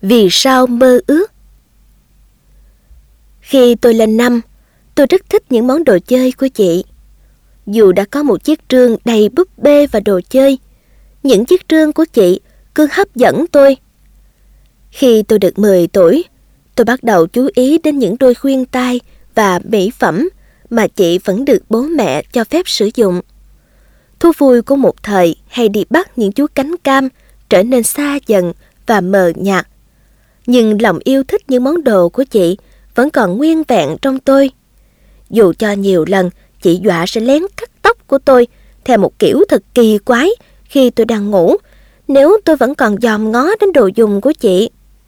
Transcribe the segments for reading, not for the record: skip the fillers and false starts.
Vì sao mơ ước? Khi tôi lên năm, tôi rất thích những món đồ chơi của chị. Dù đã có một chiếc trương đầy búp bê và đồ chơi, những chiếc trương của chị cứ hấp dẫn tôi. Khi tôi được 10 tuổi, tôi bắt đầu chú ý đến những đôi khuyên tai và mỹ phẩm mà chị vẫn được bố mẹ cho phép sử dụng. Thú vui của một thời hay đi bắt những chú cánh cam trở nên xa dần và mờ nhạt. Nhưng lòng yêu thích những món đồ của chị vẫn còn nguyên vẹn trong tôi. Dù cho nhiều lần chị dọa sẽ lén cắt tóc của tôi theo một kiểu thật kỳ quái khi tôi đang ngủ, nếu tôi vẫn còn dòm ngó đến đồ dùng của chị.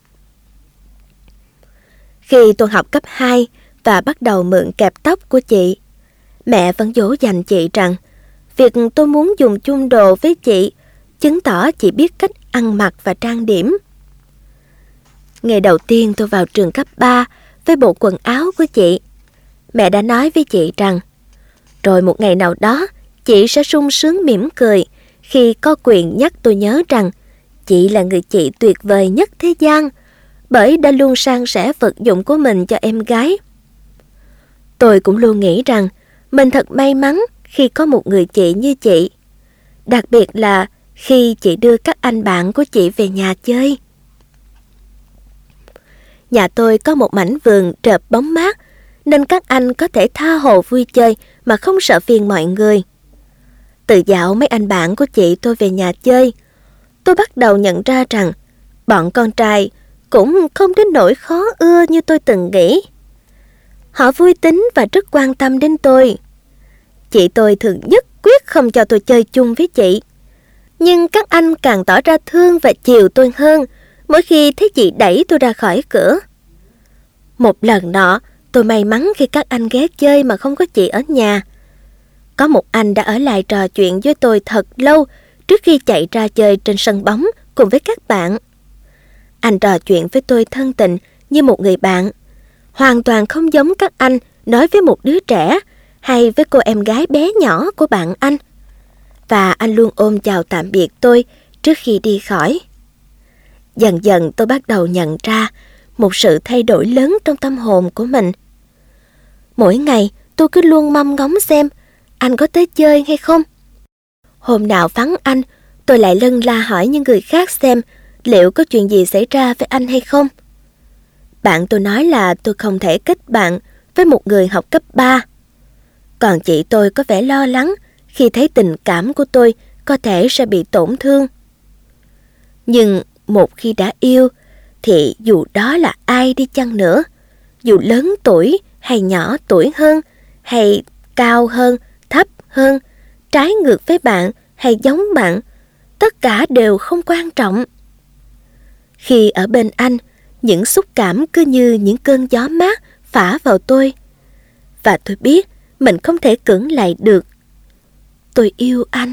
Khi tôi học cấp 2 và bắt đầu mượn kẹp tóc của chị, mẹ vẫn dỗ dành chị rằng việc tôi muốn dùng chung đồ với chị chứng tỏ chị biết cách ăn mặc và trang điểm. Ngày đầu tiên tôi vào trường cấp 3 với bộ quần áo của chị, mẹ đã nói với chị rằng rồi một ngày nào đó chị sẽ sung sướng mỉm cười khi có quyền nhắc tôi nhớ rằng chị là người chị tuyệt vời nhất thế gian, bởi đã luôn san sẻ vật dụng của mình cho em gái. Tôi cũng luôn nghĩ rằng mình thật may mắn khi có một người chị như chị, đặc biệt là khi chị đưa các anh bạn của chị về nhà chơi. Nhà tôi có một mảnh vườn rợp bóng mát, nên các anh có thể tha hồ vui chơi mà không sợ phiền mọi người. Từ dạo mấy anh bạn của chị tôi về nhà chơi, tôi bắt đầu nhận ra rằng bọn con trai cũng không đến nỗi khó ưa như tôi từng nghĩ. Họ vui tính và rất quan tâm đến tôi. Chị tôi thường nhất quyết không cho tôi chơi chung với chị. Nhưng các anh càng tỏ ra thương và chiều tôi hơn mỗi khi thấy chị đẩy tôi ra khỏi cửa. Một lần nọ, tôi may mắn khi các anh ghé chơi mà không có chị ở nhà. Có một anh đã ở lại trò chuyện với tôi thật lâu trước khi chạy ra chơi trên sân bóng cùng với các bạn. Anh trò chuyện với tôi thân tình như một người bạn, hoàn toàn không giống các anh nói với một đứa trẻ hay với cô em gái bé nhỏ của bạn anh. Và anh luôn ôm chào tạm biệt tôi trước khi đi khỏi. Dần dần tôi bắt đầu nhận ra một sự thay đổi lớn trong tâm hồn của mình. Mỗi ngày tôi cứ luôn mong ngóng xem anh có tới chơi hay không. Hôm nào vắng anh, tôi lại lân la hỏi những người khác xem liệu có chuyện gì xảy ra với anh hay không. Bạn tôi nói là tôi không thể kết bạn với một người học cấp 3. Còn chị tôi có vẻ lo lắng khi thấy tình cảm của tôi có thể sẽ bị tổn thương. Nhưng một khi đã yêu, thì dù đó là ai đi chăng nữa, dù lớn tuổi hay nhỏ tuổi hơn, hay cao hơn, thấp hơn, trái ngược với bạn hay giống bạn, tất cả đều không quan trọng. Khi ở bên anh, những xúc cảm cứ như những cơn gió mát phả vào tôi. Và tôi biết mình không thể cưỡng lại được. Tôi yêu anh.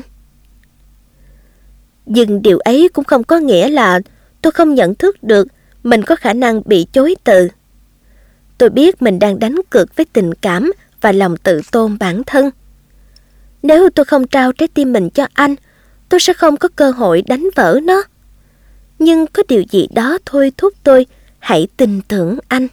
Nhưng điều ấy cũng không có nghĩa là tôi không nhận thức được mình có khả năng bị chối từ. Tôi biết mình đang đánh cược với tình cảm và lòng tự tôn bản thân. Nếu tôi không trao trái tim mình cho anh, tôi sẽ không có cơ hội đánh vỡ nó. Nhưng có điều gì đó thôi thúc tôi hãy tin tưởng anh.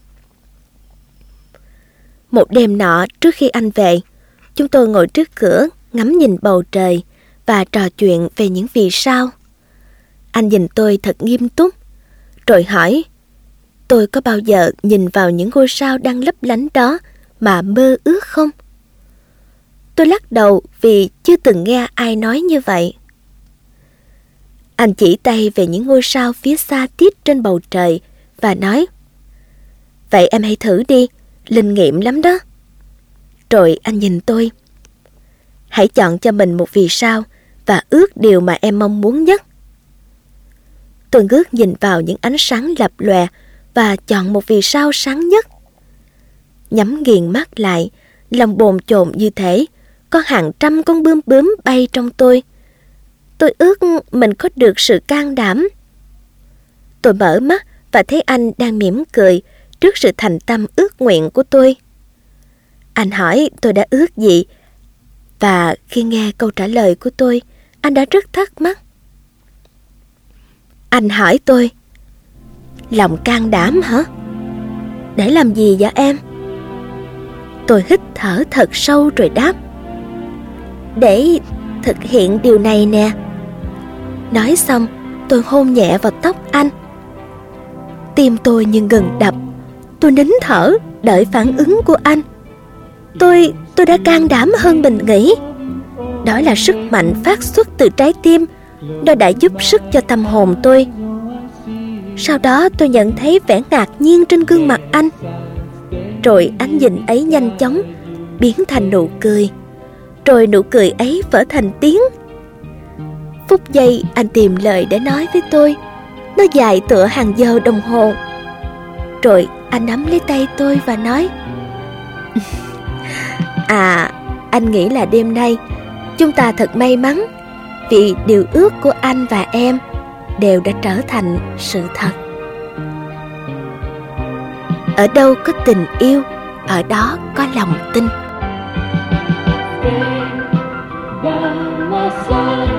Một đêm nọ trước khi anh về, chúng tôi ngồi trước cửa ngắm nhìn bầu trời và trò chuyện về những vì sao. Anh nhìn tôi thật nghiêm túc, rồi hỏi tôi có bao giờ nhìn vào những ngôi sao đang lấp lánh đó mà mơ ước không? Tôi lắc đầu vì chưa từng nghe ai nói như vậy. Anh chỉ tay về những ngôi sao phía xa tít trên bầu trời và nói: vậy em hãy thử đi, linh nghiệm lắm đó. Rồi anh nhìn tôi: hãy chọn cho mình một vì sao và ước điều mà em mong muốn nhất. Tôi ngước nhìn vào những ánh sáng lập lòe và chọn một vì sao sáng nhất. Nhắm nghiền mắt lại, lòng bồn chồn như thể có hàng trăm con bướm bướm bay trong tôi. Tôi ước mình có được sự can đảm. Tôi mở mắt và thấy anh đang mỉm cười trước sự thành tâm ước nguyện của tôi. Anh hỏi tôi đã ước gì, và khi nghe câu trả lời của tôi, anh đã rất thắc mắc. Anh hỏi tôi: Lòng can đảm hả? Để làm gì vậy em? Tôi hít thở thật sâu rồi đáp: để thực hiện điều này nè. Nói xong, tôi hôn nhẹ vào tóc anh. Tim tôi như ngừng đập. Tôi nín thở, đợi phản ứng của anh. Tôi đã can đảm hơn mình nghĩ. Đó là sức mạnh phát xuất từ trái tim. Nó đã giúp sức cho tâm hồn tôi. Sau đó tôi nhận thấy vẻ ngạc nhiên trên gương mặt anh. Rồi ánh nhìn ấy nhanh chóng biến thành nụ cười. Rồi nụ cười ấy vỡ thành tiếng. Phút giây anh tìm lời để nói với tôi. Nó dài tựa hàng giờ đồng hồ. Rồi anh nắm lấy tay tôi và nói: anh nghĩ là đêm nay chúng ta thật may mắn, vì điều ước của anh và em đều đã trở thành sự thật. Ở đâu có tình yêu, ở đó có lòng tin.